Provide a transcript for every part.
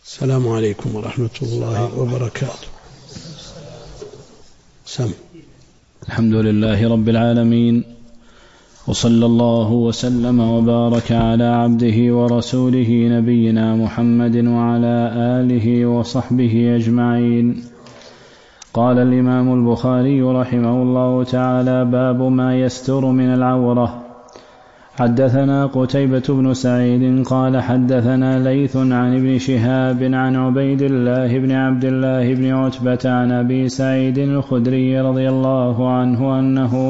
السلام عليكم ورحمة الله وبركاته. سم. الحمد لله رب العالمين، وصلى الله وسلم وبارك على عبده ورسوله نبينا محمد وعلى آله وصحبه أجمعين. قال الإمام البخاري رحمه الله تعالى: باب ما يستر من العورة. حدثنا قتيبة بن سعيد قال حدثنا ليث عن ابن شهاب عن عبيد الله بن عبد الله بن عتبة عن أبي سعيد الخدري رضي الله عنه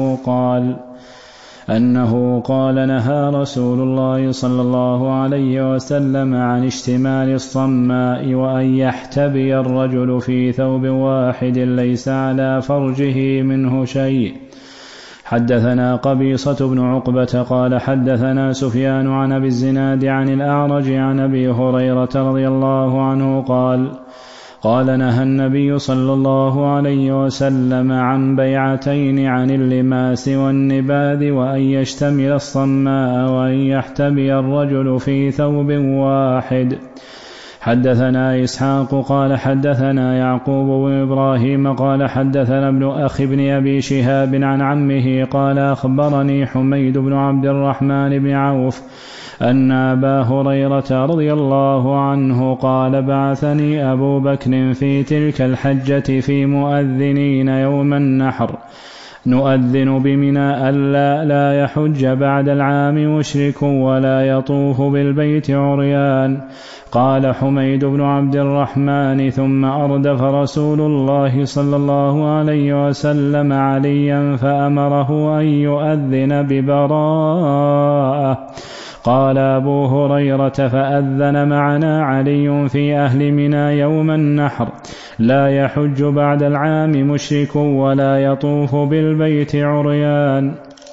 أنه قال نهى رسول الله صلى الله عليه وسلم عن اشتمال الصماء وأن يحتبي الرجل في ثوب واحد ليس على فرجه منه شيء. حدثنا قبيصة بن عقبة قال حدثنا سفيان عن أبي الزناد عن الأعرج عن أبي هريرة رضي الله عنه قال نهى النبي صلى الله عليه وسلم عن بيعتين، عن اللماس والنباذ، وأن يشتمل الصماء وأن يحتبي الرجل في ثوب واحد. حدثنا إسحاق قال حدثنا يعقوب بن إبراهيم قال حدثنا ابن أخي بن أبي شهاب عن عمه قال أخبرني حميد بن عبد الرحمن بن عوف أن أبا هريرة رضي الله عنه قال بعثني أبو بكر في تلك الحجة في مؤذنين يوم النحر نؤذن بمنى ألا لا يحج بعد العام مشرك ولا يطوف بالبيت عريان. قال حميد بن عبد الرحمن: ثم أردف رسول الله صلى الله عليه وسلم عليا فأمره أن يؤذن ببراءة. قال أبو هريرة: فأذن معنا علي في أهل منى يوم النحر: لا يحج بعد العام مشرك ولا يطوف بالبيت عريان.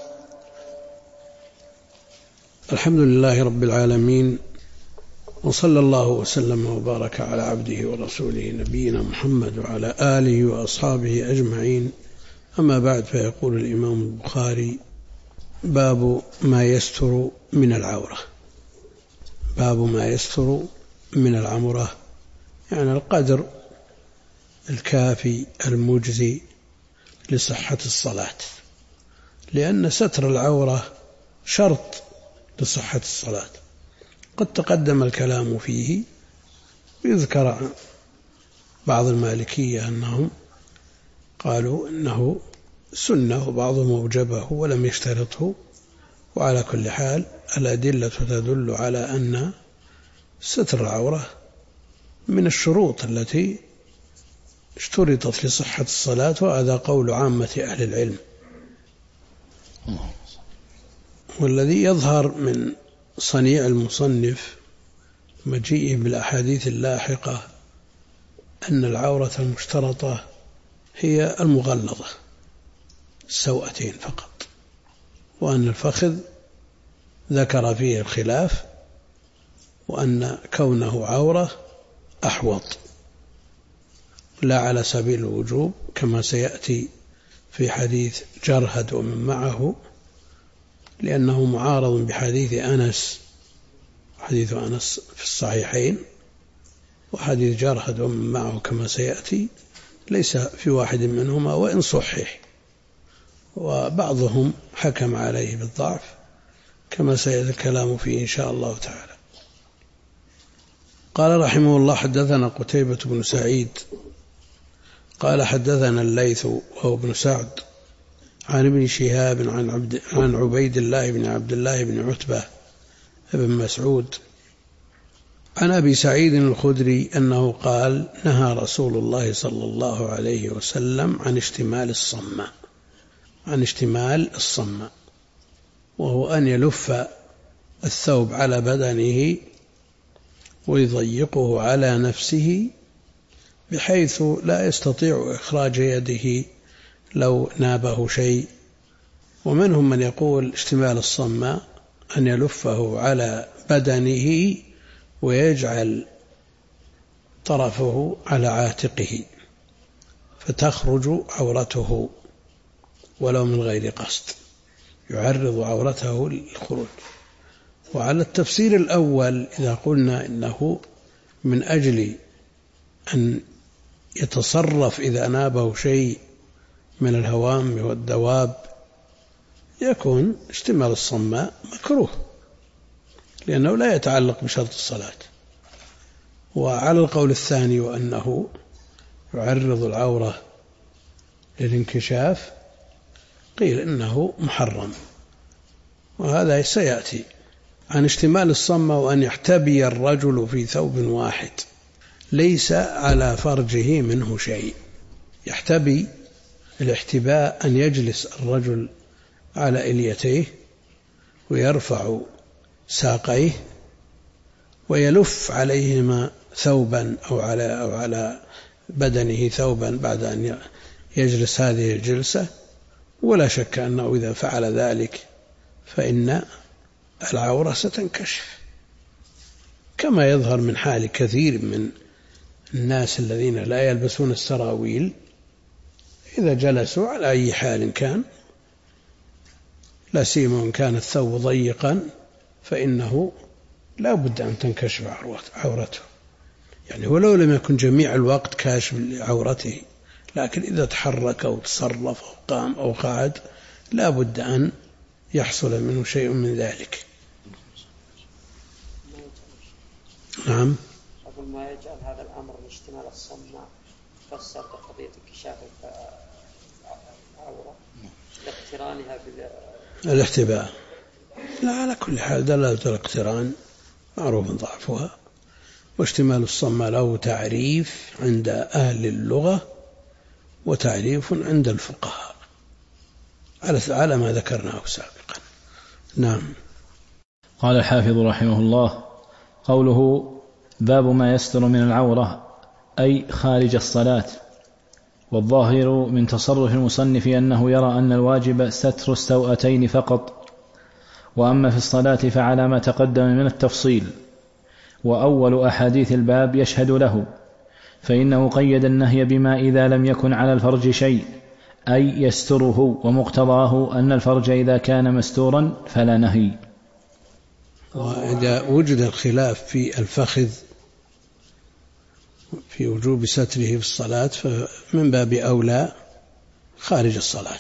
الحمد لله رب العالمين، وصلى الله وسلم وبارك على عبده ورسوله نبينا محمد وعلى آله وأصحابه أجمعين. أما بعد، فيقول الإمام البخاري: باب ما يستر من العورة. باب ما يستر من العورة، يعني القدر الكافي المجزي لصحة الصلاة، لأن ستر العورة شرط لصحة الصلاة. قد تقدم الكلام فيه، ويذكر بعض المالكية أنهم قالوا إنه سنة وبعضهم أوجبه ولم يشترطه. وعلى كل حال الأدلة تدل على أن ستر العورة من الشروط التي اشترطت لصحة الصلاة، وهذا قول عامة أهل العلم. والذي يظهر من صنيع المصنف مجيئه بالأحاديث اللاحقة أن العورة المشترطة هي المغلظة السوأتين فقط، وأن الفخذ ذكر فيه الخلاف، وأن كونه عورة أحوط، لا على سبيل الوجوب كما سيأتي في حديث جرهد ومن معه، لأنه معارض بحديث أنس. حديث أنس في الصحيحين، وحديث جرهد ومن معه كما سيأتي ليس في واحد منهما وإن صحح، وبعضهم حكم عليه بالضعف كما سيأتي الكلام فيه إن شاء الله تعالى. قال رحمه الله: حدثنا قتيبة بن سعيد قال حدثنا الليث وهو ابن سعد عن ابن شهاب عن عبيد الله بن عبد الله بن عتبة بن مسعود عن أبي سعيد الخدري أنه قال: نهى رسول الله صلى الله عليه وسلم عن اشتمال الصماء، وهو أن يلف الثوب على بدنه ويضيقه على نفسه بحيث لا يستطيع إخراج يده لو نابه شيء. ومنهم من يقول اشتمال الصماء أن يلفه على بدنه ويجعل طرفه على عاتقه فتخرج عورته ولو من غير قصد، يعرض عورته للخروج. وعلى التفسير الأول إذا قلنا إنه من أجل أن يتصرف إذا نابه شيء من الهوام والدواب يكون اشتمال الصماء مكروه، لأنه لا يتعلق بشرط الصلاة. وعلى القول الثاني وأنه يعرض العورة للانكشاف قيل إنه محرم، وهذا سيأتي. عن اشتمال الصمة وأن يحتبي الرجل في ثوب واحد ليس على فرجه منه شيء. يحتبي الاحتباء أن يجلس الرجل على إليتيه ويرفع ساقيه ويلف عليهما ثوبا أو على بدنه ثوبا بعد أن يجلس هذه الجلسة، ولا شك أنه إذا فعل ذلك فإن العورة ستنكشف، كما يظهر من حال كثير من الناس الذين لا يلبسون السراويل إذا جلسوا على أي حال كان، لا سيما إن كان الثوب ضيقا، فإنه لا بد أن تنكشف عورته، يعني ولو لم يكن جميع الوقت كاشف لعورته، لكن إذا تحرك أو تصرف أو قام أو قعد لا بد أن يحصل منه شيء من ذلك. نعم. أقول ما يجعل هذا الأمر من اشتمال الصماء فسر بقضية انكشاف العورة لاقترانها بالاحتباء. لا، على كل حال دلالة الاقتران معروف ضعفها، واشتمال الصماء له تعريف عند أهل اللغة وتعريف عند الفقهاء على ما ذكرناه سابقا. نعم. قال الحافظ رحمه الله: قوله باب ما يستر من العورة أي خارج الصلاة. والظاهر من تصرف المصنف أنه يرى أن الواجب ستر السوأتين فقط، وأما في الصلاة فعلى ما تقدم من التفصيل. وأول أحاديث الباب يشهد له، فإنه قيد النهي بما إذا لم يكن على الفرج شيء أي يستره، ومقتضاه أن الفرج إذا كان مستورا فلا نهي. وإذا وجد الخلاف في الفخذ في وجوب ستره في الصلاة فمن باب أولى خارج الصلاة.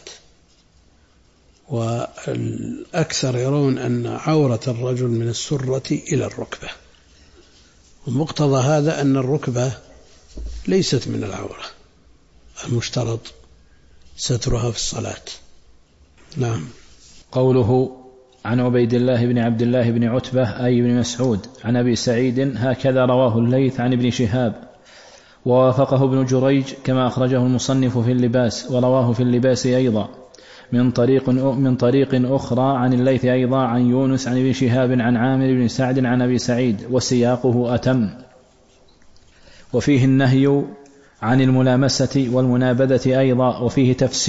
والأكثر يرون أن عورة الرجل من السرة إلى الركبة، ومقتضى هذا أن الركبة ليست من العورة المشترط سترها في الصلاة. نعم. قوله عن عبيد الله بن عبد الله بن عتبة أي بن مسعود عن أبي سعيد هكذا رواه الليث عن ابن شهاب، ووافقه ابن جريج كما أخرجه المصنف في اللباس، ورواه في اللباس أيضا من طريق أخرى عن الليث أيضا عن يونس عن ابن شهاب عن عامر بن سعد عن أبي سعيد، وسياقه أتم. وفيه النهي عن الملامسة والمنابذة أيضا، وفيه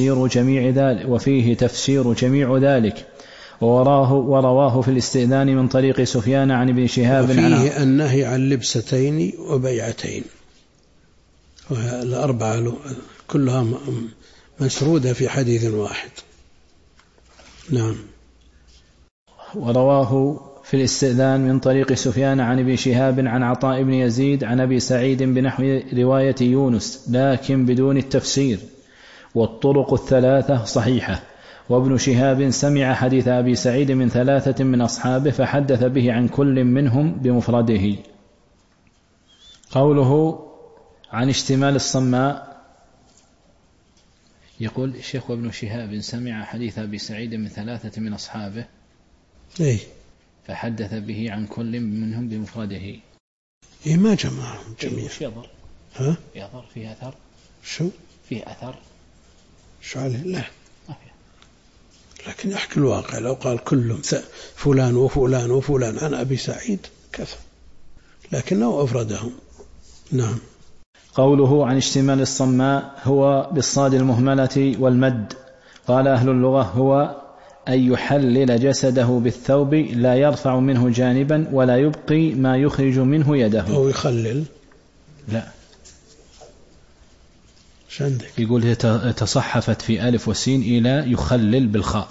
تفسير جميع ذلك، ورواه في الاستئذان من طريق سفيان عن ابن شهاب. وفيه النهي عن لبستين وبيعتين، والأربعة كلها مسرودة في حديث واحد. نعم. ورواه في الاستئذان من طريق سفيان عن ابن شهاب عن عطاء بن يزيد عن أبي سعيد بنحو رواية يونس لكن بدون التفسير، والطرق الثلاثة صحيحة. وابن شهاب سمع حديث أبي سعيد من 3 من أصحابه فحدث به عن كل منهم بمفرده. قوله عن اشتمال الصماء، يقول الشيخ وابن شهاب سمع حديث أبي سعيد من 3 من أصحابه فحدث به عن كل منهم بمفرده. ما جمعهم جميعا. يظهر يظهر فيه أثر. شو فيه أثر شو عليه؟ لا، لكن يحكي الواقع. لو قال كلهم فلان وفلان وفلان عن أبي سعيد كفى، لكنه أفردهم. نعم. قوله عن اشتمال الصماء هو بالصاد المهملة والمد. قال أهل اللغة هو أن يحلل جسده بالثوب لا يرفع منه جانبا ولا يبقي ما يخرج منه يده. أو يخلل. لا، عندك يقول تصحفت في ألف وسين إلى يخلل بالخاء.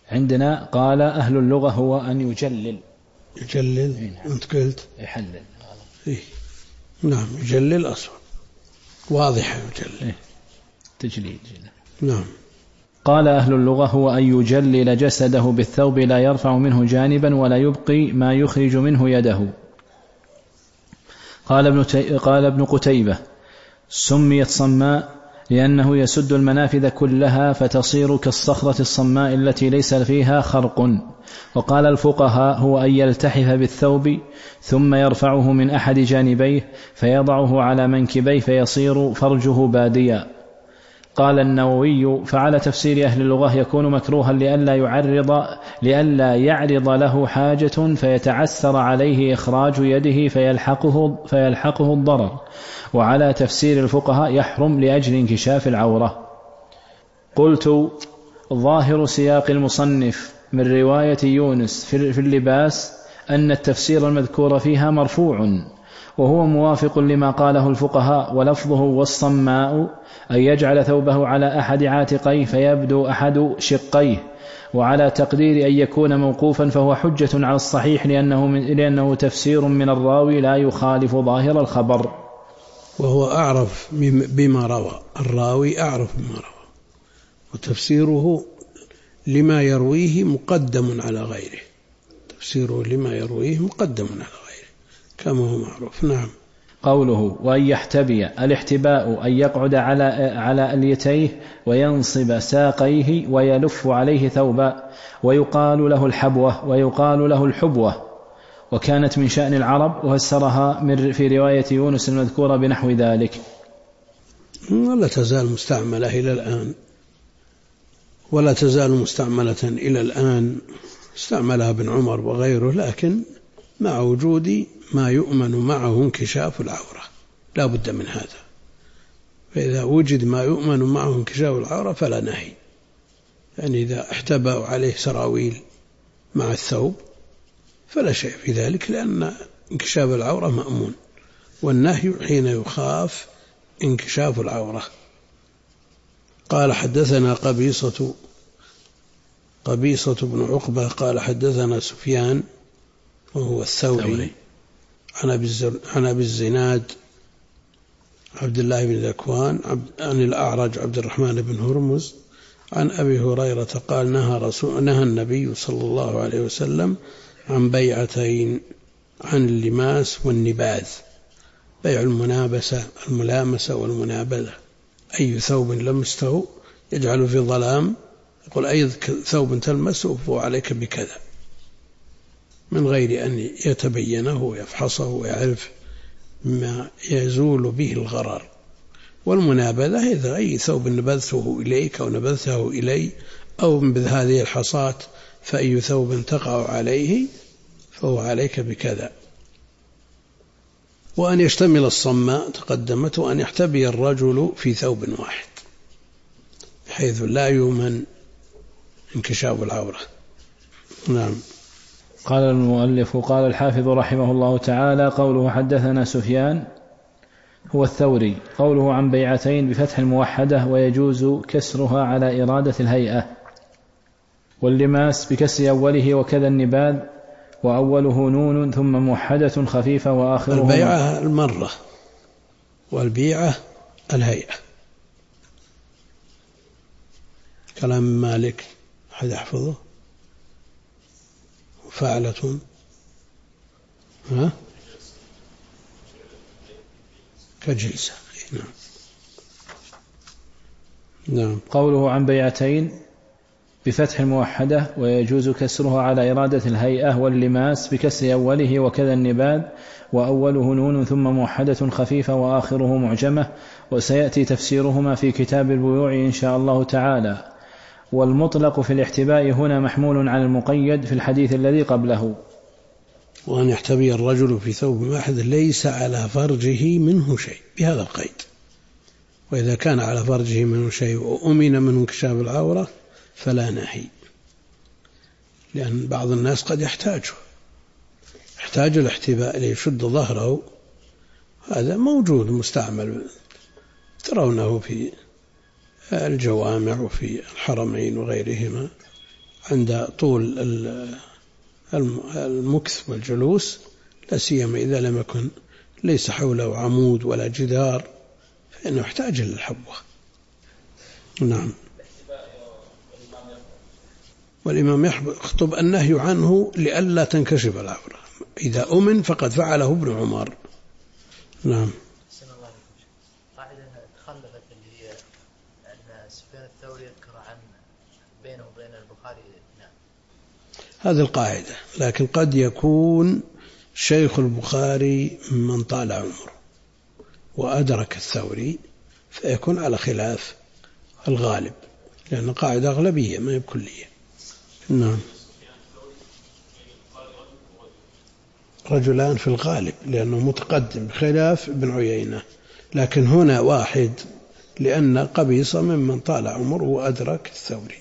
عندنا قال أهل اللغة هو أن يجلل. أنت قلت يحلل. نعم يجلي الأسود واضحة يجلي تجليد. نعم. قال أهل اللغة هو أن يجلل جسده بالثوب لا يرفع منه جانبا ولا يبقي ما يخرج منه يده. قال ابن قتيبة سميت صماء لأنه يسد المنافذ كلها فتصير كالصخرة الصماء التي ليس فيها خرق. وقال الفقهاء هو أن يلتحف بالثوب ثم يرفعه من أحد جانبيه فيضعه على منكبيه فيصير فرجه باديا. قال النووي فعلى تفسير أهل اللغة يكون مكروها لئلا يعرض له حاجة فيتعسر عليه إخراج يده فيلحقه الضرر. وعلى تفسير الفقهاء يحرم لأجل انكشاف العورة. قلت ظاهر سياق المصنف من رواية يونس في اللباس أن التفسير المذكور فيها مرفوع، وهو موافق لما قاله الفقهاء، ولفظه والصماء أن يجعل ثوبه على أحد عاتقيه فيبدو أحد شقيه. وعلى تقدير أن يكون موقوفا فهو حجة على الصحيح لأنه تفسير من الراوي لا يخالف ظاهر الخبر. وهو أعرف بما روى، الراوي أعرف بما روى، وتفسيره لما يرويه مقدم على غيره، تفسيره لما يرويه مقدم على غيره كما هو معروف. نعم. قوله وأن يحتبي الاحتباء أن يقعد على أليتيه وينصب ساقيه ويلف عليه ثوبا، ويقال له الحبوة ويقال له الحبوة، وكانت من شأن العرب، وفسرها في رواية يونس المذكورة بنحو ذلك. ولا تزال مستعملة إلى الآن، ولا تزال مستعملة إلى الآن، استعملها ابن عمر وغيره، لكن مع وجود ما يؤمن معه انكشاف العورة لا بد من هذا. فإذا وجد ما يؤمن معه انكشاف العورة فلا نهي. يعني إذا احتبأوا عليه سراويل مع الثوب فلا شيء في ذلك، لأن انكشاف العورة مأمون، والنهي حين يخاف انكشاف العورة. قال حدثنا قبيصة بن عقبة قال حدثنا سفيان وهو الثوري عن أبي الزناد عبد الله بن ذكوان عن الأعرج عبد الرحمن بن هرمز عن أبي هريرة قال نهى النبي صلى الله عليه وسلم عن بيعتين، عن اللماس والنباذ، بيع الملامسة والمنابذة. أي ثوب لمسته يجعل في ظلام، يقول أي ثوب تلمسه فهو عليك بكذا، من غير أن يتبينه ويفحصه ويعرف ما يزول به الغرر. والمنابذة إذا أي ثوب نبذته إليك أو نبذته إلي أو بهذه الحصاة فأي ثوب تقع عليه فهو عليك بكذا. وأن يشتمل الصماء تقدمت، وأن يحتبي الرجل في ثوب واحد بحيث لا يؤمن انكشاف العورة. نعم. قال المؤلف قال الحافظ رحمه الله تعالى قوله حدثنا سفيان هو الثوري، قوله عن بيعتين بفتح الموحدة ويجوز كسرها على إرادة الهيئة، واللماس بكسر أوله وكذا النباذ وأوله نون ثم موحدة خفيفة وآخره البيعة المرة والبيعة الهيئة. كلام مالك أحد يحفظه؟ فعلة كجلسة. نعم. نعم. قوله عن بيعتين بفتح الموحدة ويجوز كسرها على إرادة الهيئة، واللماس بكسر أوله وكذا النباذ وأوله نون ثم موحدة خفيفة وآخره معجمة، وسيأتي تفسيرهما في كتاب البيوع إن شاء الله تعالى. والمطلق في الاحتباء هنا محمول على المقيد في الحديث الذي قبله. وأن يحتبي الرجل في ثوب واحد ليس على فرجه منه شيء بهذا القيد، وإذا كان على فرجه منه شيء وأمن من انكشاف العورة فلا نهي، لأن بعض الناس قد يحتاج الاحتباء ليشد ظهره، هذا موجود مستعمل ترونه في الجوامع وفي الحرمين وغيرهما عند طول المكث والجلوس، لا سيما إذا لم يكن ليس حوله عمود ولا جدار فإنه يحتاج إلى الحبوة. نعم. والإمام يخطب النهي عنه لئلا تنكشف العورة، إذا أمن فقد فعله ابن عمر. نعم. قاعدة تخلفت اللي هي أن سفيان الثوري يذكر عن بينه وبين البخاري. نعم. هذه القاعدة، لكن قد يكون شيخ البخاري من طال عمره وأدرك الثوري فيكون على خلاف الغالب، لأن قاعدة أغلبية ما هي بكلية. نعم. رجلان في الغالب لأنه متقدم بخلاف ابن عيينة، لكن هنا واحد لأن قبيصة ممن طال عمره وأدرك الثوري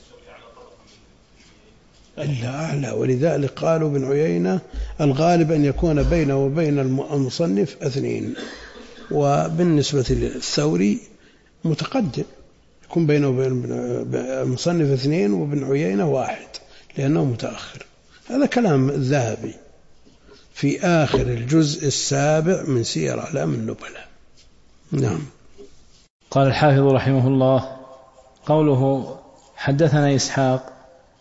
إلا أعلى، ولذلك قالوا ابن عيينة الغالب أن يكون بينه وبين المصنف 2، وبالنسبة للثوري متقدم يكون بينه وبين المصنف 2 وابن عيينة 1 لأنه متأخر. هذا كلام الذهبي في آخر الجزء 7 من سير أعلام النبلاء. نعم. قال الحافظ رحمه الله: قوله حدثنا إسحاق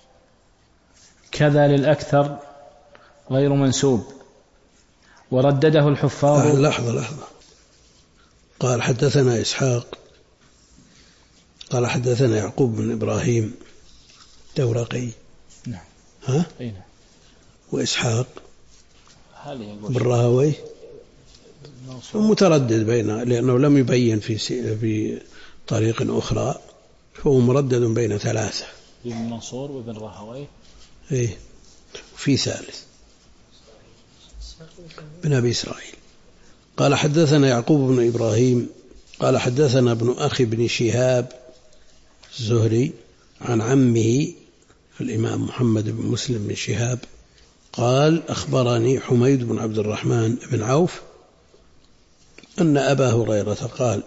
كذا للأكثر غير منسوب، وردده الحفاظ. لحظة. قال حدثنا إسحاق، قال حدثنا يعقوب بن إبراهيم دورقي. نعم. ها؟ نعم. وإسحاق بالراهوي متردد بين، لأنه لم يبين في طريق أخرى، فهو مردد بين 3: ابن منصور وابن راهوي. إيه، في ثالث بن أبي إسرائيل. قال حدثنا يعقوب بن إبراهيم قال حدثنا ابن أخي بن شهاب الزهري عن عمه الإمام محمد بن مسلم بن شهاب قال أخبرني حميد بن عبد الرحمن بن عوف أن أبا هريرة قال: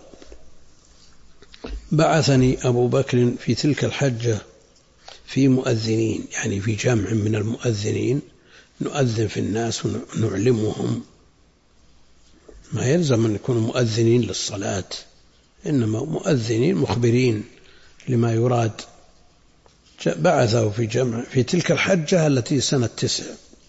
بعثني أبو بكر في تلك الحجة في مؤذنين، يعني في جمع من المؤذنين، نؤذن في الناس ونعلمهم. ما يلزم أن يكونوا مؤذنين للصلاة، إنما مؤذنين مخبرين لما يراد. بعثه في جمع في تلك الحجة التي سنة 9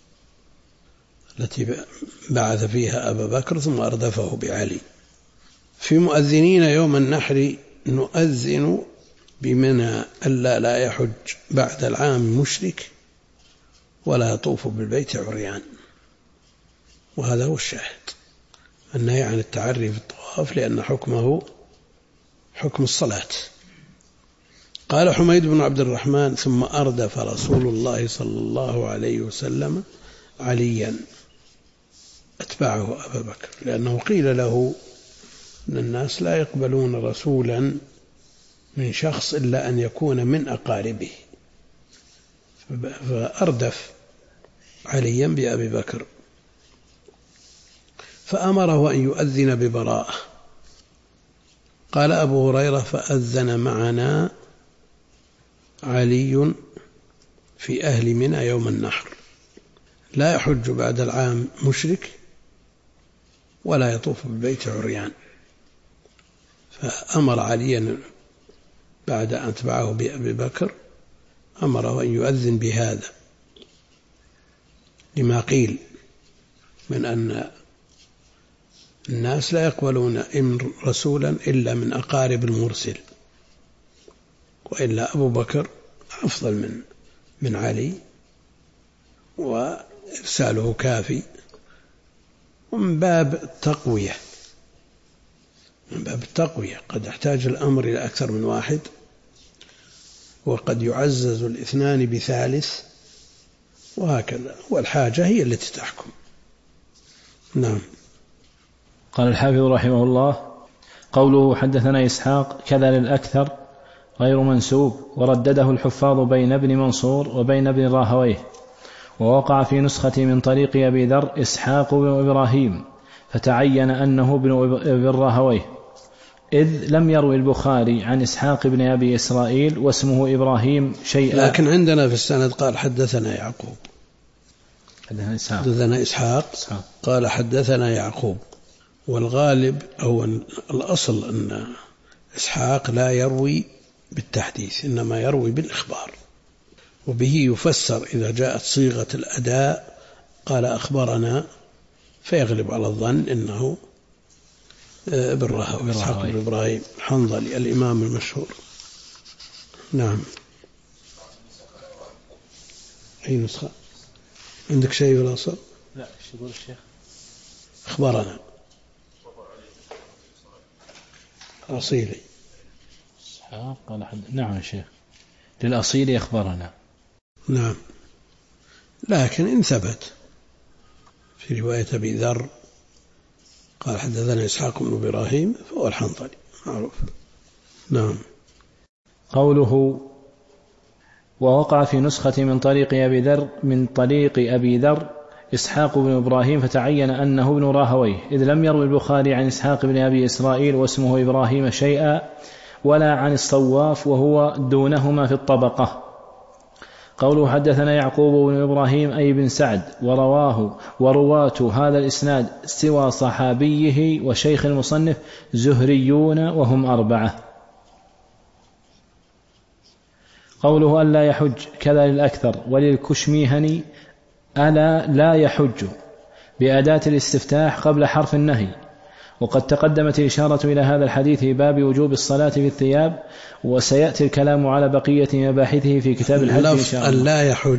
التي بعث فيها أبا بكر ثم أردفه بعلي. في مؤذنين يوم النحر نؤذن بمنى ألا لا يحج بعد العام مشرك ولا يطوف بالبيت عريان. وهذا هو الشاهد، النهي عن التعري في الطواف لأن حكمه حكم الصلاة. قال حميد بن عبد الرحمن: ثم أردف رسول الله صلى الله عليه وسلم عليا، أتبعه أبا بكر، لأنه قيل له أن الناس لا يقبلون رسولا من شخص إلا أن يكون من أقاربه، فأردف عليا بأبي بكر، فأمره أن يؤذن ببراءة. قال أبو هريرة: فأذن معنا علي في أهل منى يوم النحر، لا يحج بعد العام مشرك ولا يطوف بالبيت عريان. فأمر عليا بعد أن اتبعه بأبي بكر، أمره أن يؤذن بهذا لما قيل من أن الناس لا يقبلون رسولا إلا من أقارب المرسل، وإلا أبو بكر أفضل من علي، وإرساله كافي. ومن باب التقوية، من باب التقوية قد يحتاج الأمر إلى أكثر من واحد، وقد يعزز الاثنان بثالث، وهكذا، والحاجة هي التي تحكم. نعم. قال الحافظ رحمه الله: قوله حدثنا إسحاق كذا للأكثر غير منسوب، وردده الحفاظ بين ابن منصور وبين ابن راهويه، ووقع في نسخة من طريق أبي ذر إسحاق بن إبراهيم، فتعين أنه ابن راهويه، إذ لم يروي البخاري عن إسحاق بن أبي إسرائيل واسمه إبراهيم شيئا. لكن عندنا في السند قال حدثنا يعقوب، حدثنا إسحاق قال حدثنا يعقوب، والغالب أو الأصل أن إسحاق لا يروي بالتحديث، إنما يروي بالإخبار، وبه يفسر إذا جاءت صيغة الأداء قال أخبرنا، فيغلب على الظن إنه ابن راهويه إسحاق بن إبراهيم الحنظلي الإمام المشهور. نعم. أي نسخة عندك شيء في الأصل؟ لا. ايش يقول الشيخ؟ أخبرنا أصيلي. قال نعم الشيخ، للأصيلي أخبرنا. نعم، لكن إن ثبت في رواية أبي ذر قال حدثنا إسحاق بن إبراهيم فهو الحنظلي معروف. نعم. قوله ووقع في نسخة من طريق أبي ذر إسحاق بن إبراهيم فتعين أنه ابن راهويه، إذ لم يروي البخاري عن إسحاق بن أبي إسرائيل واسمه إبراهيم شيئا، ولا عن الصواف وهو دونهما في الطبقة. قوله حدثنا يعقوب بن إبراهيم أي بن سعد، ورواة هذا الإسناد سوى صحابيه وشيخ المصنف زهريون وهم 4. قوله ألا يحج كذا للأكثر، وللكشميهني ألا لا يحج بأداة الاستفتاح قبل حرف النهي. وقد تقدمت الإشارة إلى هذا الحديث في باب وجوب الصلاة في الثياب، وسيأتي الكلام على بقية مباحثه في كتاب الحج إن شاء الله. ألا يحج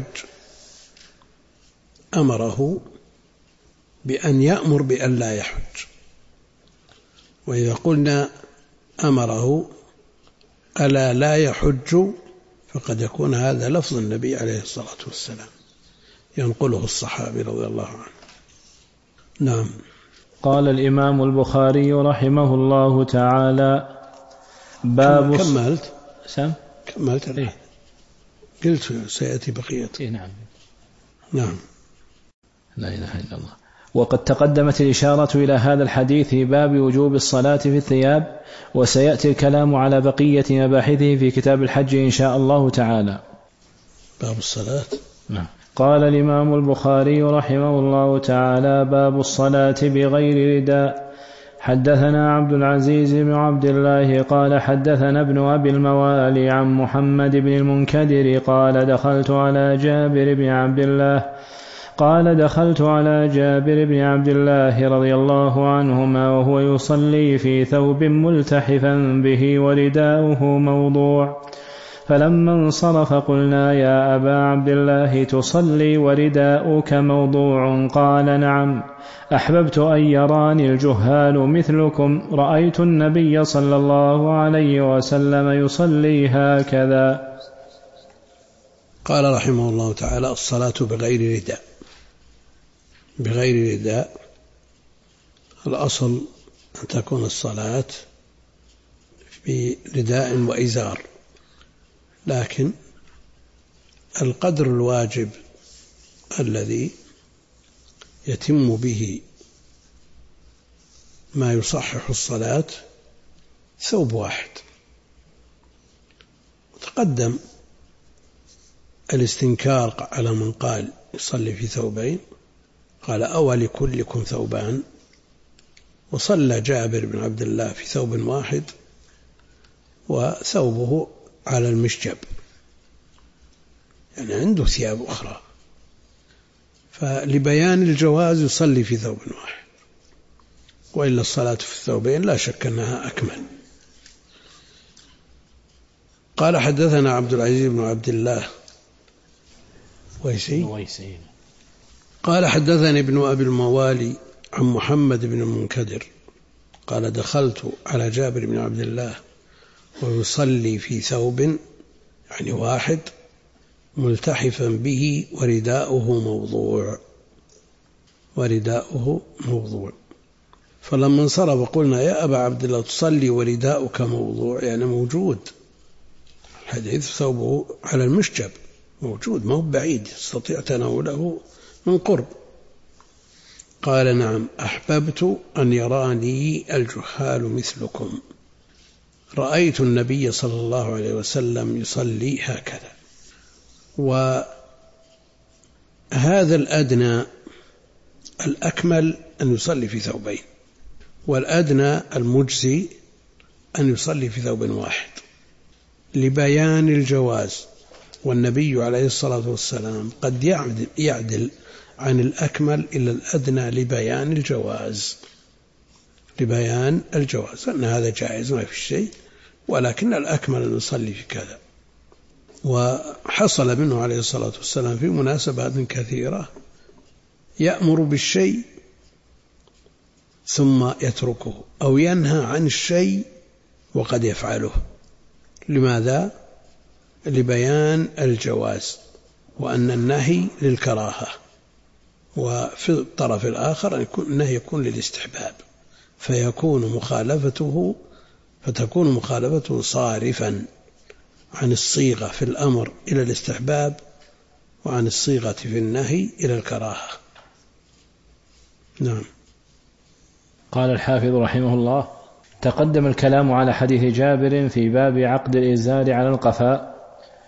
أمره بأن يأمر بأن لا يحج، وإذا قلنا أمره ألا لا يحج فقد يكون هذا لفظ النبي عليه الصلاة والسلام ينقله الصحابي رضي الله عنه. نعم. قال الإمام البخاري رحمه الله تعالى باب كملت إيه؟ قلت سيأتي بقية. إيه نعم. نعم. لا إله إلا الله. وقد تقدمت الإشارة إلى هذا الحديث في باب وجوب الصلاة في الثياب، وسيأتي الكلام على بقية مباحثه في كتاب الحج إن شاء الله تعالى. باب الصلاة. نعم. قال الإمام البخاري رحمه الله تعالى باب الصلاة بغير رداء. حدثنا عبد العزيز بن عبد الله قال حدثنا ابن أبي الموالي عن محمد بن المنكدر قال دخلت على جابر بن عبد الله رضي الله عنهما وهو يصلي في ثوب ملتحفا به ورداؤه موضوع، فلما انصرف قلنا يا أبا عبد الله تصلي ورداؤك موضوع؟ قال نعم، أحببت أن يراني الجهال مثلكم، رأيت النبي صلى الله عليه وسلم يصلي هكذا. قال رحمه الله تعالى الصلاة بغير رداء. بغير رداء الأصل أن تكون الصلاة برداء وإزار، لكن القدر الواجب الذي يتم به ما يصحح الصلاة ثوب واحد. وتقدم الاستنكار على من قال يصلي في ثوبين، قال أول كلكم ثوبان؟ وصلى جابر بن عبد الله في ثوب واحد وثوبه على المشجب، يعني عنده ثياب أخرى، فلبيان الجواز يصلي في ثوب واحد، وإلا الصلاة في الثوبين لا شك أنها أكمل. قال حدثنا عبد العزيز بن عبد الله ويسي قال حدثني ابن أبي الموالي عن محمد بن المنكدر قال دخلت على جابر بن عبد الله ويصلي في ثوب يعني واحد ملتحفا به ورداؤه موضوع، فلما انصرف قلنا يا أبا عبد الله تصلي ورداؤك موضوع، يعني موجود الحديث، ثوبه على المشجب موجود، ما هو بعيد يستطيع تناوله من قرب. قال نعم، أحببت أن يراني الجهال مثلكم، رأيت النبي صلى الله عليه وسلم يصلي هكذا. وهذا الأدنى الأكمل أن يصلي في ثوبين، والأدنى المجزي أن يصلي في ثوب واحد لبيان الجواز. والنبي عليه الصلاة والسلام قد يعدل عن الأكمل إلى الأدنى لبيان الجواز، أن هذا جائز ما في شيء، ولكن الأكمل أن يصلي في كذا. وحصل منه عليه الصلاة والسلام في مناسبات كثيرة يأمر بالشيء ثم يتركه، أو ينهى عن الشيء وقد يفعله. لماذا؟ لبيان الجواز، وأن النهي للكراهة، وفي الطرف الآخر النهي يكون للاستحباب، فتكون مخالفته صارفا عن الصيغة في الأمر إلى الاستحباب، وعن الصيغة في النهي إلى الكراهة. نعم. قال الحافظ رحمه الله: تقدم الكلام على حديث جابر في باب عقد الإزار على القفاء،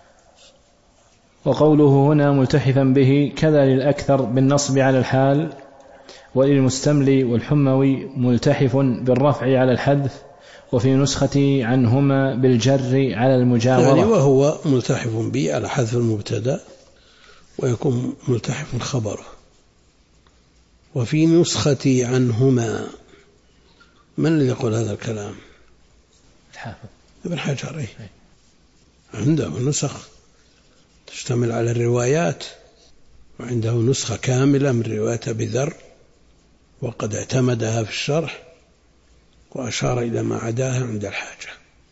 وقوله هنا ملتحفا به كذا للأكثر بالنصب على الحال، وللمستملي والحموي ملتحف بالرفع على الحذف، وفي نسخة عنهما بالجر على المجاورة. يعني وهو ملتحف به على حذف المبتدأ، ويكون ملتحف خبره. وفي نسخة عنهما، من الذي يقول هذا الكلام؟ الحافظ ابن حجر. عنده نسخ تشتمل على الروايات، وعنده نسخة كاملة من رواية أبي ذر، وقد اعتمدها في الشرح وأشار إلى ما عداها عند الحاجة.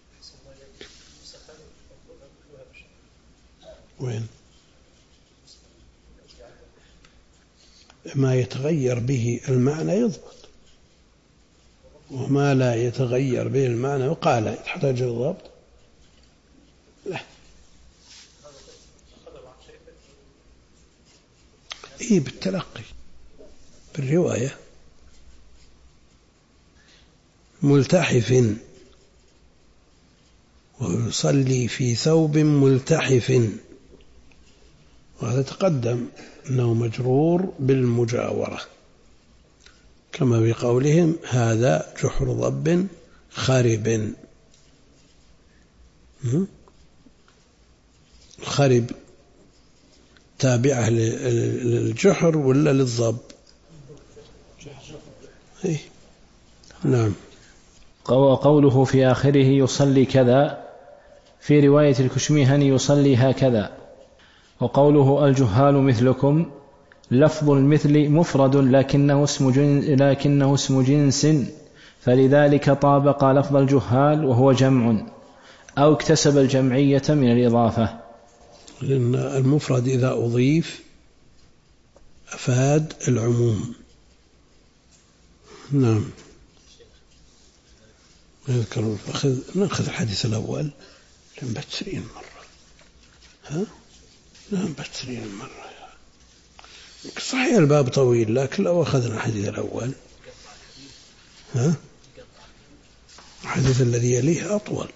وين؟ ما يتغير به المعنى يضبط، وما لا يتغير به المعنى وقال يحتاج الضبط. لا، بالتلقي بالرواية. ملتحف، ويصلي في ثوب ملتحف، وهذا تقدم أنه مجرور بالمجاورة، كما بقولهم هذا جحر ضب خرب. خرب تابعة للجحر ولا للضب؟ نعم. وقوله في آخره يصلي كذا، في رواية الكشميهني يصلي هكذا. وقوله الجهال مثلكم، لفظ المثل مفرد لكنه اسم جنس، فلذلك طابق لفظ الجهال وهو جمع، أو اكتسب الجمعية من الإضافة. لأن المفرد إذا أضيف أفاد العموم. نعم. نأخذ الحديث الأول لنبتسرين مرة. لنبتسرين مرة. صحيح الباب طويل، لكن لو أخذنا الحديث الأول الحديث الذي يليه أطول.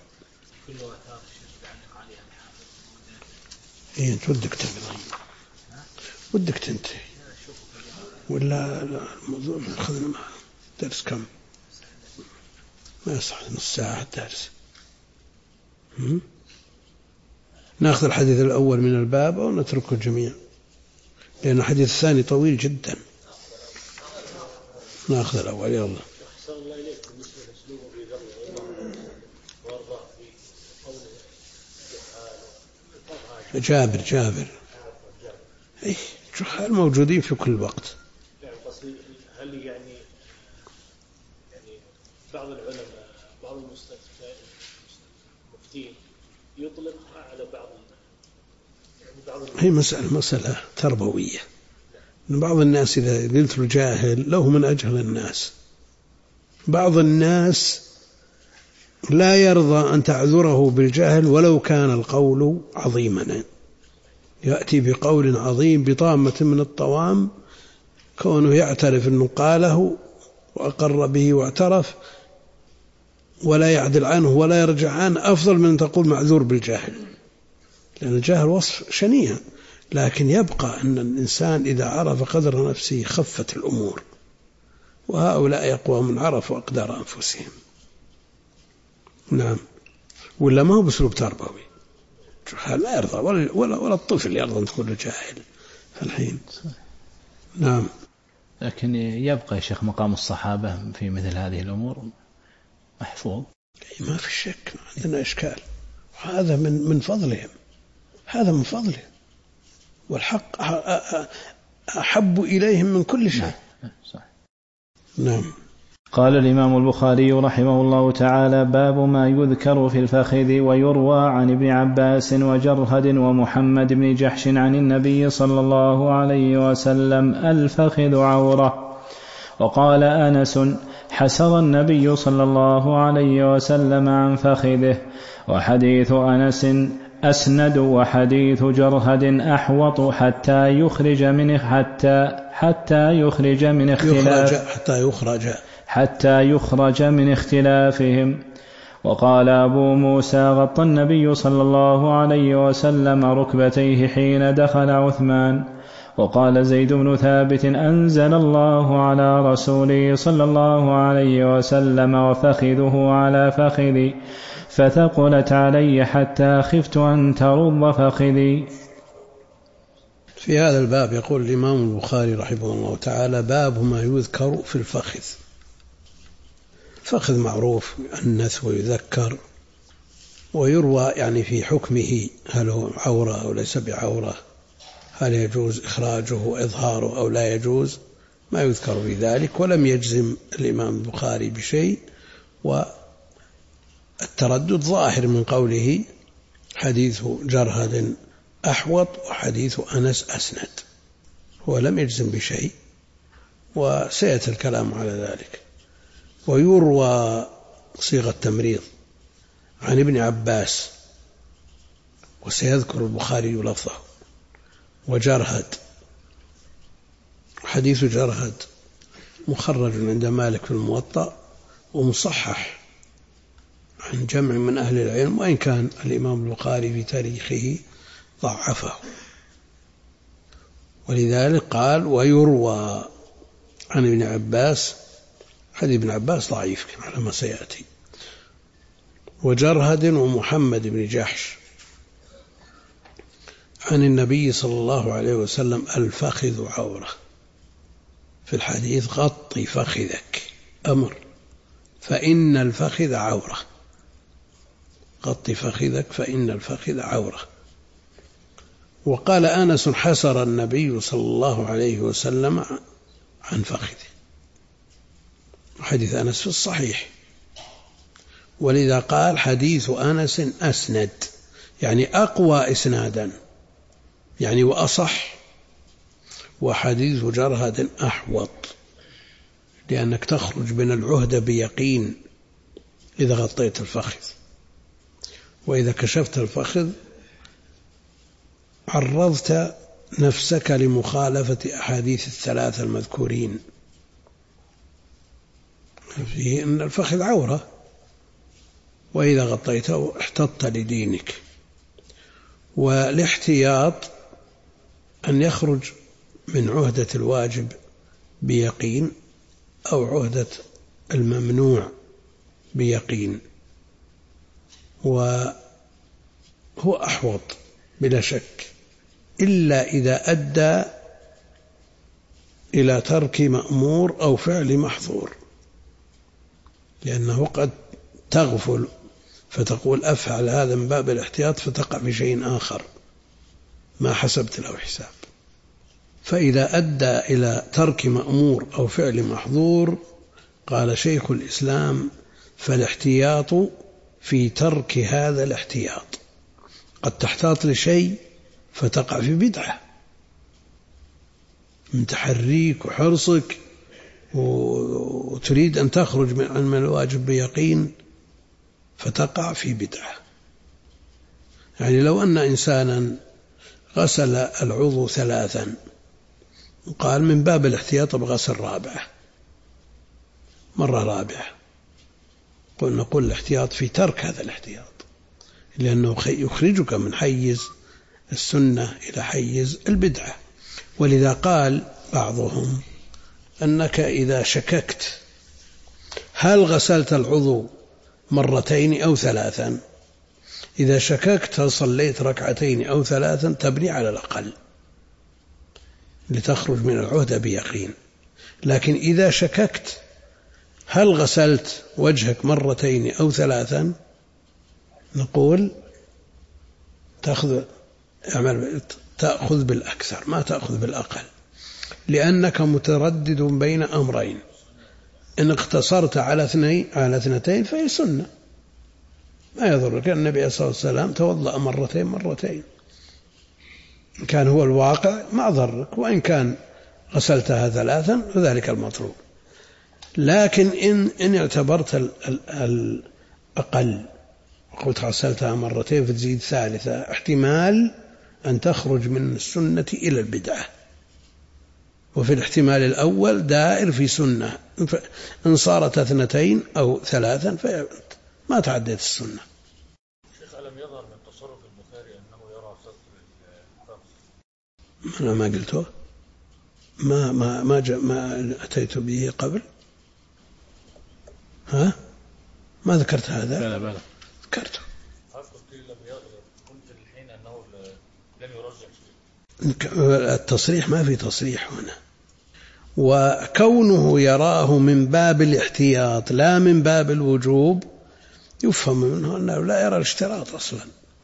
أنت ودك تقضي، ودك تنتهي، ولا الموضوع أخذنا معه درس كم؟ ما يصح نص ساعة الدرس. نأخذ الحديث الأول من الباب أو نتركه الجميع، لأن الحديث الثاني طويل جدا. نأخذ الأول. يلا. جابر جهال موجودين في كل وقت. هل يعني بعض العلماء، بعض المفتين يطلق على بعض هي مسألة تربوية. بعض الناس إذا قلت له جاهل له من أجهل الناس. بعض الناس لا يرضى أن تعذره بالجهل ولو كان القول عظيما، يأتي بقول عظيم بطامة من الطوام، كونه يعترف أنه قاله وأقر به واعترف ولا يعدل عنه ولا يرجع عنه، أفضل من أن تقول معذور بالجهل، لأن الجهل وصف شنيع. لكن يبقى أن الإنسان إذا عرف قدر نفسه خفت الأمور. وهؤلاء أقوام عرفوا أقدار أنفسهم. نعم. ولا ما هو بأسلوب تربوي، لا يرضى ولا الطفل يرضى أن تقول له جاهل في الحين. نعم. لكن يبقى يا شيخ مقام الصحابة في مثل هذه الأمور محفوظ. ما في شك، عندنا إشكال، هذا من فضلهم، هذا من فضلهم، والحق أحب إليهم من كل شيء. صح. نعم. قال الإمام البخاري رحمه الله تعالى: باب ما يذكر في الفخذ. ويروى عن ابن عباس وجرهد ومحمد بن جحش عن النبي صلى الله عليه وسلم: الفخذ عورة. وقال أنس: حسر النبي صلى الله عليه وسلم عن فخذه. وحديث أنس أسند وحديث جرهد أحوط حتى يخرج من اختلافهم. وقال أبو موسى: غطى النبي صلى الله عليه وسلم ركبتيه حين دخل عثمان. وقال زيد بن ثابت: أنزل الله على رسوله صلى الله عليه وسلم وفخذه على فخذي فثقلت علي حتى خفت أن ترض فخذي. في هذا الباب يقول الإمام البخاري رحمه الله تعالى: باب ما يذكر في الفخذ. فخذ معروف النث ويذكر ويروى يعني في حكمه، هل هو عورة أو ليس بعورة، هل يجوز إخراجه وإظهاره أو لا يجوز، ما يذكر في ذلك. ولم يجزم الإمام البخاري بشيء، والتردد ظاهر من قوله حديث جرهد أحوط وحديث أنس أسند، هو لم يجزم بشيء وسيأتي الكلام على ذلك. ويروى صيغة تمريض عن ابن عباس، وسيذكر البخاري لفظه. وجرهد، حديث جرهد مخرج عند مالك في الموطأ ومصحح عن جمع من أهل العلم، وإن كان الإمام البخاري في تاريخه ضعفه، ولذلك قال: ويروى عن ابن عباس. حديث ابن عباس ضعيف على ما سيأتي. وجرهد ومحمد بن جحش عن النبي صلى الله عليه وسلم: الفخذ عورة. في الحديث: غطي فخذك، أمر، فإن الفخذ عورة، غطي فخذك فإن الفخذ عورة. وقال أنس: حسر النبي صلى الله عليه وسلم عن فخذه. حديث أنس في الصحيح، ولذا قال: حديث أنس أسند، يعني أقوى إسنادا، يعني وأصح. وحديث جرهد أحوط، لأنك تخرج من العهدة بيقين إذا غطيت الفخذ، وإذا كشفت الفخذ عرضت نفسك لمخالفة أحاديث الثلاثة المذكورين فيه أن الفخذ عورة، وإذا غطيته احتطت لدينك. والاحتياط أن يخرج من عهدة الواجب بيقين أو عهدة الممنوع بيقين، وهو أحوط بلا شك، إلا إذا أدى إلى ترك مأمور أو فعل محظور، لأنه قد تغفل فتقول أفعل هذا من باب الاحتياط فتقع في شيء آخر ما حسبت له حساب. فإذا أدى إلى ترك مأمور أو فعل محظور، قال شيخ الإسلام: فالاحتياط في ترك هذا الاحتياط. قد تحتاط لشيء فتقع في بدعة من تحريك وحرصك وتريد أن تخرج من الواجب بيقين فتقع في بدعة. يعني لو أن إنسانا غسل العضو 3 وقال من باب الاحتياط بغسل مرة رابعة، نقول الاحتياط في ترك هذا الاحتياط، لأنه يخرجك من حيز السنة إلى حيز البدعة. ولذا قال بعضهم: أنك إذا شككت هل غسلت العضو مرتين أو ثلاثا، إذا شككت هل صليت ركعتين أو ثلاثا تبني على الأقل لتخرج من العهدة بيقين. لكن إذا شككت هل غسلت وجهك مرتين أو ثلاثا نقول تأخذ بالأكثر ما تأخذ بالأقل، لأنك متردد بين أمرين. إن اقتصرت على اثنتين فهي سنة ما يضرك. النبي صلى الله عليه وسلم توضأ مرتين، إن كان هو الواقع ما ضرك، وإن كان غسلتها ثلاثا فذلك المطلوب. لكن إن اعتبرت الأقل وقلت غسلتها مرتين فتزيد ثالثة، احتمال أن تخرج من السنة إلى البدعة، وفي الاحتمال الأول دائر في سنة. إن صارت اثنتين أو ثلاثا فما تعديت السنة. شيخ ألم يظهر من تصرف البخاري أنه يرى ستر الفرج؟ أنا ما قلته، ما أتيت به قبل. ها ما ذكرت هذا؟ لا ذكرته. قلت الحين أنه لم يرجع التصريح ما في تصريح هنا، وكونه يراه من باب الاحتياط لا من باب الوجوب يفهم منه أنه لا يرى الاشتراط أصلا.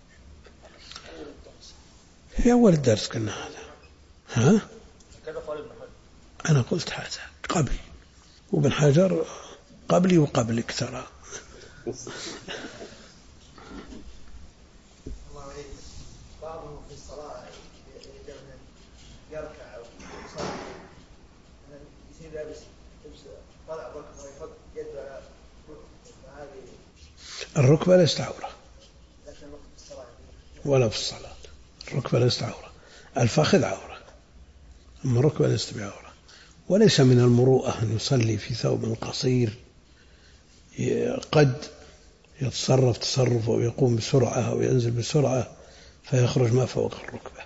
في أول الدرس كنا هذا. ها أنا قلت هذا قبل، وابن حجر قبلي وقبلك ترى. بعضهم في الصلاة يركع أو يصلي يصير لابس طلع ركبه ويحط يده على هذه الركبة ليست عورة لكن وقت الصلاة ولا في الصلاة. الركبة ليست عورة، الفخذ عورة، أما الركبة ليست بعورة. وليس من المروءة أن يصلي في ثوب قصير قد يتصرف تصرف أو يقوم بسرعة أو ينزل بسرعة فيخرج ما فوق الركبة.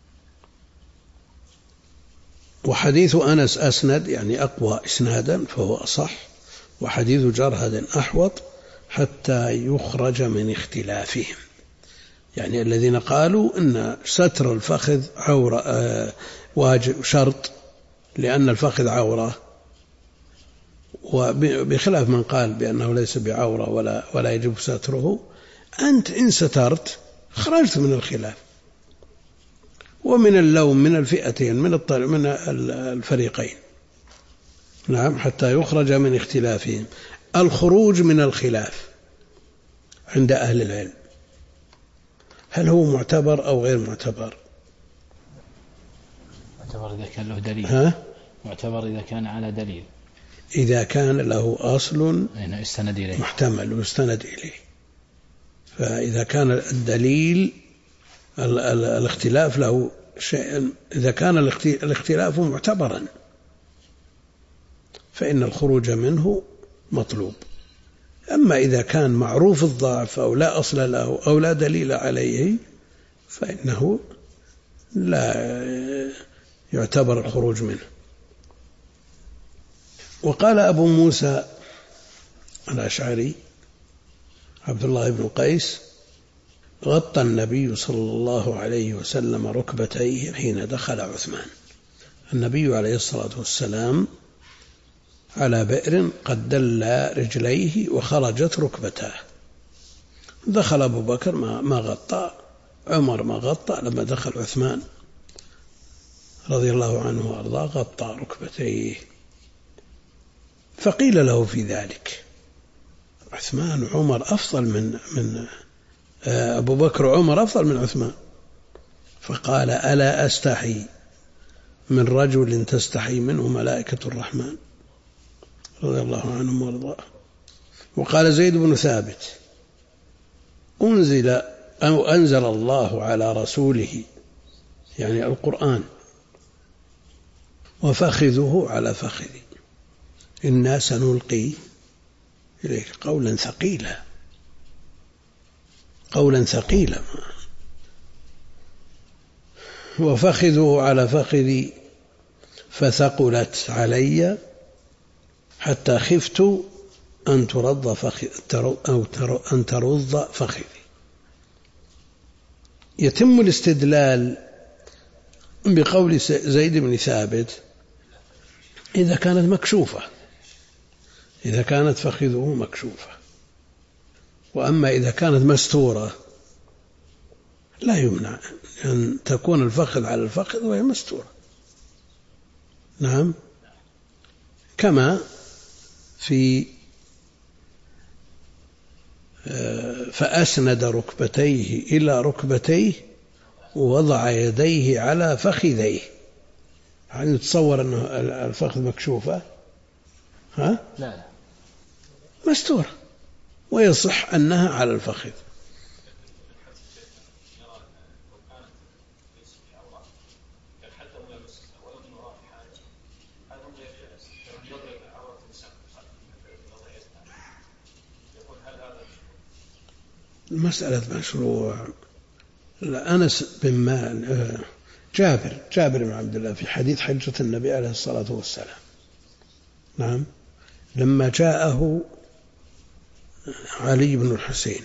وحديث أنس أسند يعني أقوى إسنادا فهو أصح، وحديث جرهد أحوط حتى يخرج من اختلافهم. يعني الذين قالوا إن ستر الفخذ عورة واجب شرط لأن الفخذ عورة، وبخلاف من قال بأنه ليس بعورة ولا يجب ستره، أنت إن سترت خرجت من الخلاف ومن اللوم من الفئتين من الفريقين. نعم، حتى يخرج من اختلافهم. الخروج من الخلاف عند أهل العلم هل هو معتبر أو غير معتبر؟ معتبر إذا كان له دليل. معتبر إذا كان على دليل، إذا كان له أصل يستند إليه محتمل ويستند إليه. فإذا كان الدليل الاختلاف له شيء، إذا كان الاختلاف معتبرا فإن الخروج منه مطلوب. أما إذا كان معروف الضعف أو لا أصل له أو لا دليل عليه فإنه لا يعتبر الخروج منه. وقال أبو موسى الأشعري عبد الله بن قيس: غطى النبي صلى الله عليه وسلم ركبتيه حين دخل عثمان. النبي عليه الصلاة والسلام على بئر قد دل رجليه وخرجت ركبتاه. دخل أبو بكر ما غطى، عمر ما غطى، لما دخل عثمان رضي الله عنه وأرضاه غطى ركبتيه. فقيل له في ذلك: عثمان وعمر أفضل من أبو بكر وعمر أفضل من عثمان. فقال: ألا أستحي من رجل تستحي منه ملائكة الرحمن رضي الله عنهم وارضاه. وقال زيد بن ثابت: أنزل الله على رسوله يعني القرآن وفخذه على فخذي إنا سنلقي إليك قولا ثقيلا وفخذه على فخذي فثقلت علي حتى خفت أن ترض فخذي. يتم الاستدلال بقول زيد بن ثابت إذا كانت مكشوفة، إذا كانت فخذه مكشوفة. وأما إذا كانت مستورة لا يمنع أن تكون الفخذ على الفخذ وهي مستورة. نعم، كما في فأسند ركبتيه إلى ركبتيه ووضع يديه على فخذيه. هل نتصور أن الفخذ مكشوفة؟ ها؟ لا مستورة، ويصح أنها على الفخذ. مسألة مشروع. أنس بن مالك جابر بن عبد الله في حديث حجة النبي عليه الصلاة والسلام، نعم، لما جاءه علي بن الحسين،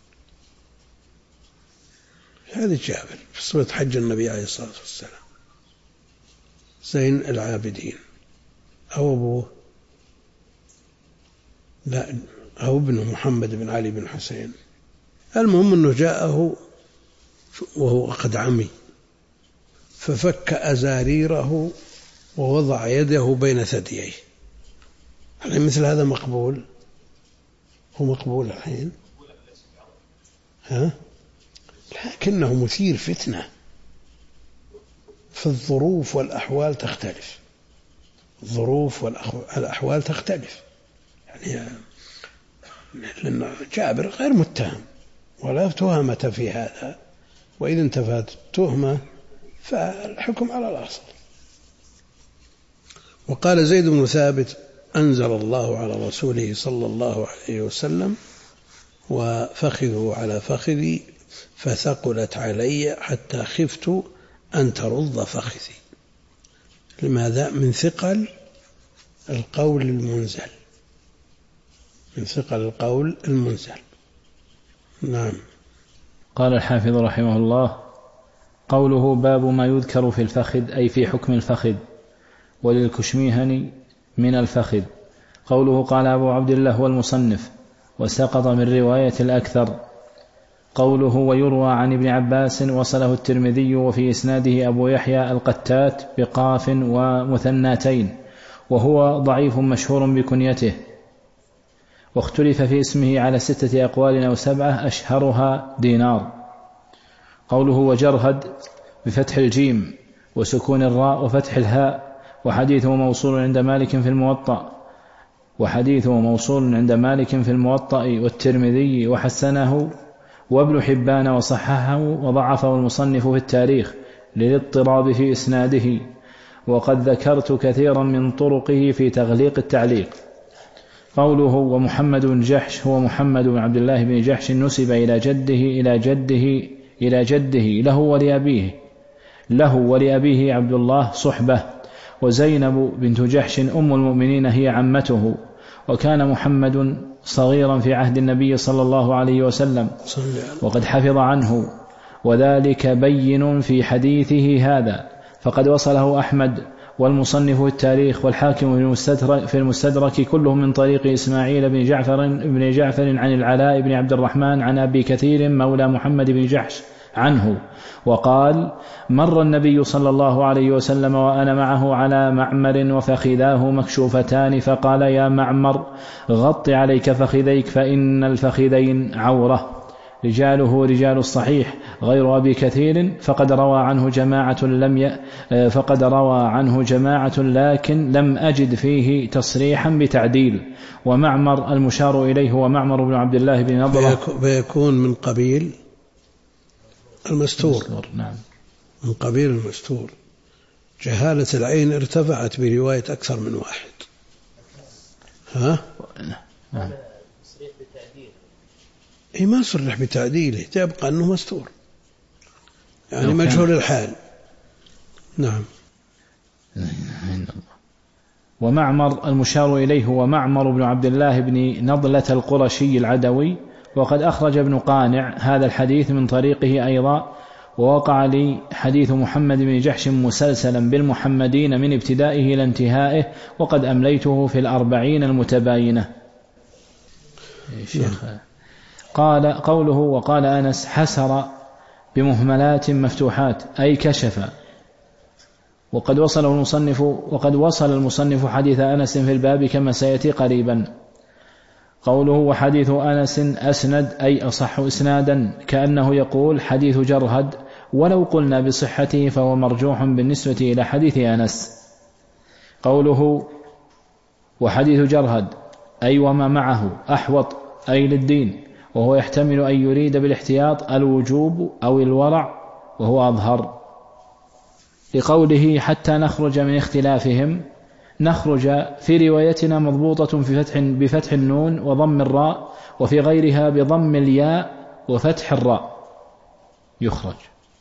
هذا جابر في صورة حج النبي عليه الصلاة والسلام، زين العابدين أو أبوه، لا، أو ابنه محمد بن علي بن حسين. المهم أنه جاءه وهو قد عمي، ففك أزاريره ووضع يده بين ثدييه. هل مثل هذا مقبول؟ هو مقبول الحين؟ ها؟ لكنه مثير فتنة، فالظروف والأحوال تختلف، الظروف والأحوال تختلف. يعني لأن جابر غير متهم ولا تهمة في هذا، وإذا انتفت التهمة فالحكم على الأصل. وقال زيد بن ثابت أنزل الله على رسوله صلى الله عليه وسلم وفخذه على فخذي فثقلت علي حتى خفت أن ترض فخذي. لماذا؟ من ثقل القول المنزل، من ثقل القول المنزل. نعم. قال الحافظ رحمه الله: قوله باب ما يذكر في الفخذ أي في حكم الفخذ، وللكشميهني من الفخذ. قوله قال أبو عبد الله هو المصنف وسقط من رواية الأكثر. قوله ويروى عن ابن عباس وصله الترمذي وفي إسناده أبو يحيى القتات بقاف ومثناتين، وهو ضعيف مشهور بكنيته، واختلف في اسمه على 6 أقوال أو 7، أشهرها دينار. قوله وجرهد بفتح الجيم وسكون الراء وفتح الهاء، وحديثه موصول عند مالك في الموطأ والترمذي وحسنه وابن حبان وصححه، وضعفه المصنف في التاريخ للاضطراب في إسناده، وقد ذكرت كثيرا من طرقه في تغليق التعليق. قوله ومحمد بن جحش هو محمد بن عبد الله بن جحش، نسب إلى جده له ولأبيه عبد الله صحبة، وزينب بنت جحش أم المؤمنين هي عمته. وكان محمد صغيرا في عهد النبي صلى الله عليه وسلم وقد حفظ عنه، وذلك بين في حديثه هذا، فقد وصله أحمد والمصنف التاريخ والحاكم في المستدرك كلهم من طريق إسماعيل بن جعفر عن العلاء بن عبد الرحمن عن أبي كثير مولى محمد بن جحش عنه، وقال مر النبي صلى الله عليه وسلم وأنا معه على معمر وفخذاه مكشوفتان، فقال يا معمر غط عليك فخذيك فإن الفخذين عورة. رجاله رجال الصحيح غير أبي كثير، فقد روى عنه جماعة لكن لم أجد فيه تصريحا بتعديل. ومعمر المشار إليه هو معمر بن عبد الله بن نضرة، بيكون من قبيل المستور. نعم، من قبيل المستور. جهالة العين ارتفعت برواية أكثر من واحد. ها؟ نعم. ما صرح بتعديله، تبقى أنه مستور، يعني مجهول الحال. نعم. ومعمر المشار إليه هو معمر بن عبد الله بن نضلة القرشي العدوي. وقد أخرج ابن قانع هذا الحديث من طريقه أيضا. ووقع لي حديث محمد بن جحش مسلسلا بالمحمدين من ابتدائه إلى انتهائه، وقد أمليته في 40 المتباينة. قال قوله وقال أنس حسر بمهملات مفتوحات أي كشف. وقد وصل المصنف حديث أنس في الباب كما سيأتي قريبا. قوله وحديث أنس أسند أي أصح إسنادا، كأنه يقول حديث جرهد، ولو قلنا بصحته فهو مرجوح بالنسبة إلى حديث أنس. قوله وحديث جرهد أي وما معه أحوط أي للدين، وهو يحتمل أن يريد بالاحتياط الوجوب أو الورع، وهو أظهر. لقوله حتى نخرج من اختلافهم، نخرج في روايتنا مضبوطة بفتح النون وضم الراء، وفي غيرها بضم الياء وفتح الراء يخرج.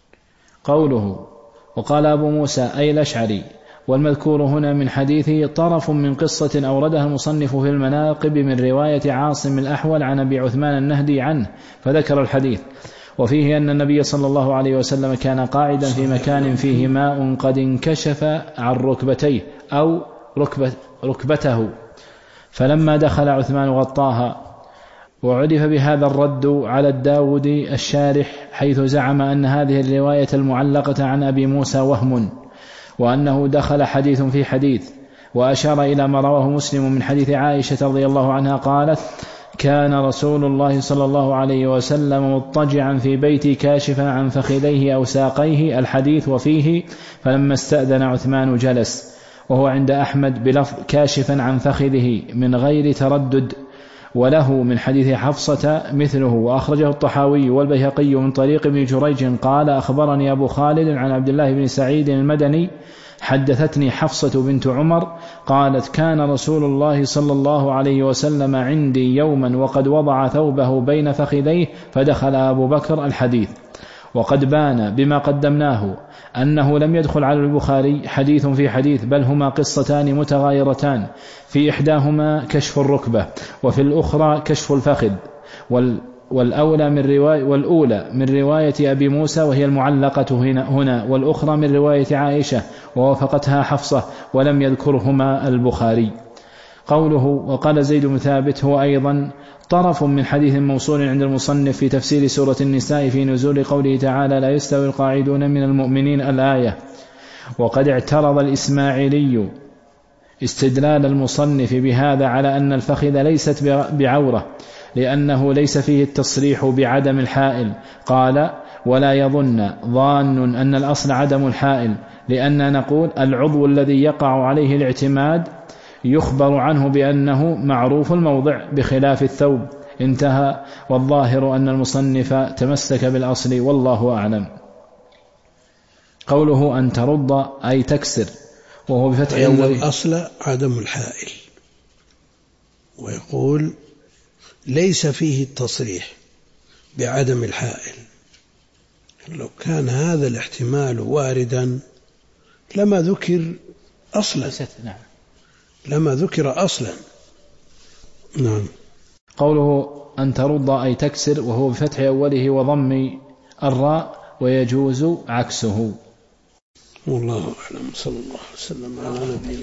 قوله وقال أبو موسى أي الأشعري، والمذكور هنا من حديثه طرف من قصة أوردها المصنف في المناقب من رواية عاصم الأحول عن أبي عثمان النهدي عنه، فذكر الحديث. وفيه أن النبي صلى الله عليه وسلم كان قاعدا في مكان فيه ماء قد انكشف عن ركبتيه أو ركبته، فلما دخل عثمان غطاها. وعرف بهذا الرد على الداودي الشارح، حيث زعم أن هذه الرواية المعلقة عن أبي موسى وهم، وأنه دخل حديث في حديث. وأشار إلى ما رواه مسلم من حديث عائشة رضي الله عنها قالت كان رسول الله صلى الله عليه وسلم مضطجعا في بيتي كاشفا عن فخذيه أو ساقيه الحديث، وفيه فلما استأذن عثمان جلس. وهو عند أحمد بلفظ كاشفا عن فخذه من غير تردد. وله من حديث حفصة مثله. وأخرجه الطحاوي والبيهقي من طريق ابن جريج قال أخبرني أبو خالد عن عبد الله بن سعيد المدني حدثتني حفصة بنت عمر قالت كان رسول الله صلى الله عليه وسلم عندي يوما وقد وضع ثوبه بين فخذيه فدخل أبو بكر الحديث. وقد بان بما قدمناه أنه لم يدخل على البخاري حديث في حديث، بل هما قصتان متغايرتان، في إحداهما كشف الركبة وفي الأخرى كشف الفخذ، والأولى من رواية أبي موسى وهي المعلقة هنا، والأخرى من رواية عائشة ووافقتها حفصة، ولم يذكرهما البخاري. قوله وقال زيد بن ثابت هو أيضا طرف من حديث موصول عند المصنف في تفسير سورة النساء في نزول قوله تعالى لا يستوي القاعدون من المؤمنين الآية. وقد اعترض الإسماعيلي استدلال المصنف بهذا على أن الفخذ ليست بعورة، لأنه ليس فيه التصريح بعدم الحائل. قال ولا يظن ظان أن الأصل عدم الحائل، لأن نقول العضو الذي يقع عليه الاعتماد يخبر عنه بأنه معروف الموضع بخلاف الثوب. انتهى. والظاهر أن المصنف تمسك بالأصل والله أعلم. قوله أن ترد أي تكسر، وهو بفتح أن الأصل عدم الحائل، ويقول ليس فيه التصريح بعدم الحائل. لو كان هذا الاحتمال واردا لما ذكر أصلا، لما ذكر أصلا. نعم. قوله أن ترد أي تكسر، وهو بفتح أوله وضم الراء، ويجوز عكسه. والله أعلم. صلى الله عليه وسلم على نبينا.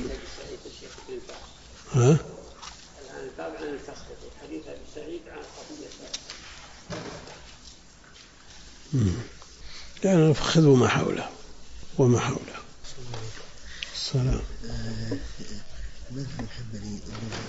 ها؟ الباب عن الفخذ حديث أبي سعيد عن قضية لأن الفخذ وما حوله السلام. المذهب الحنبلي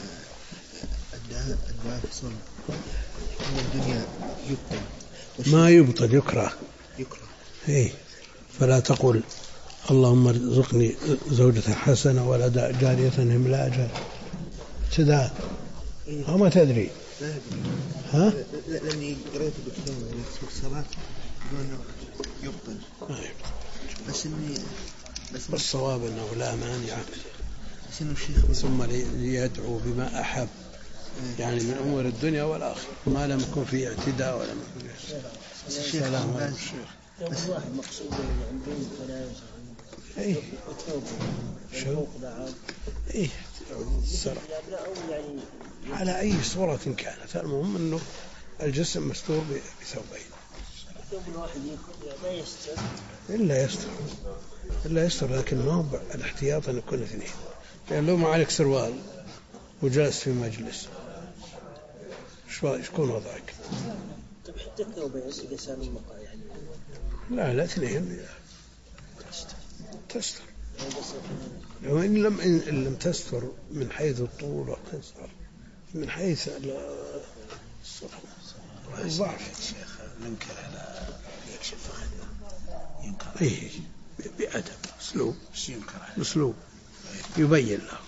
الدعاء في الصلاة أن الدنيا يبطل ما يبطل، يكره. إيه، فلا تقول اللهم ارزقني زوجة حسنة ولا جارية هملاجة كذا، أو ما تدري. ها؟ لأني قرأت بكتاب في الصلاة أنه يبطل، بس الصواب أنه لا مانع، ثم ليدعو بما أحب، يعني من أمور الدنيا والآخرة، ما لم يكن في اعتداء ولا يكن في سلام. بس المقصود عندهم فلا إيه شو إيه السرع على أي صورة كانت، المهم أنه الجسم مستور بثوبين. الثوب الواحد لا يستر إلا يستر، لكن ما هو الاحتياط أن يكون اثنين، يعني لو ما عليك سروال وجالس في مجلس شكون وضعك؟ طيب حتى الثوبين إذا سالوا المقا يعني لا اثنين تستر. وإن لم تستر من حيث الطول وتستر من حيث الضعف ننكر على يكشف إيه بأدب أسلوب يبين له.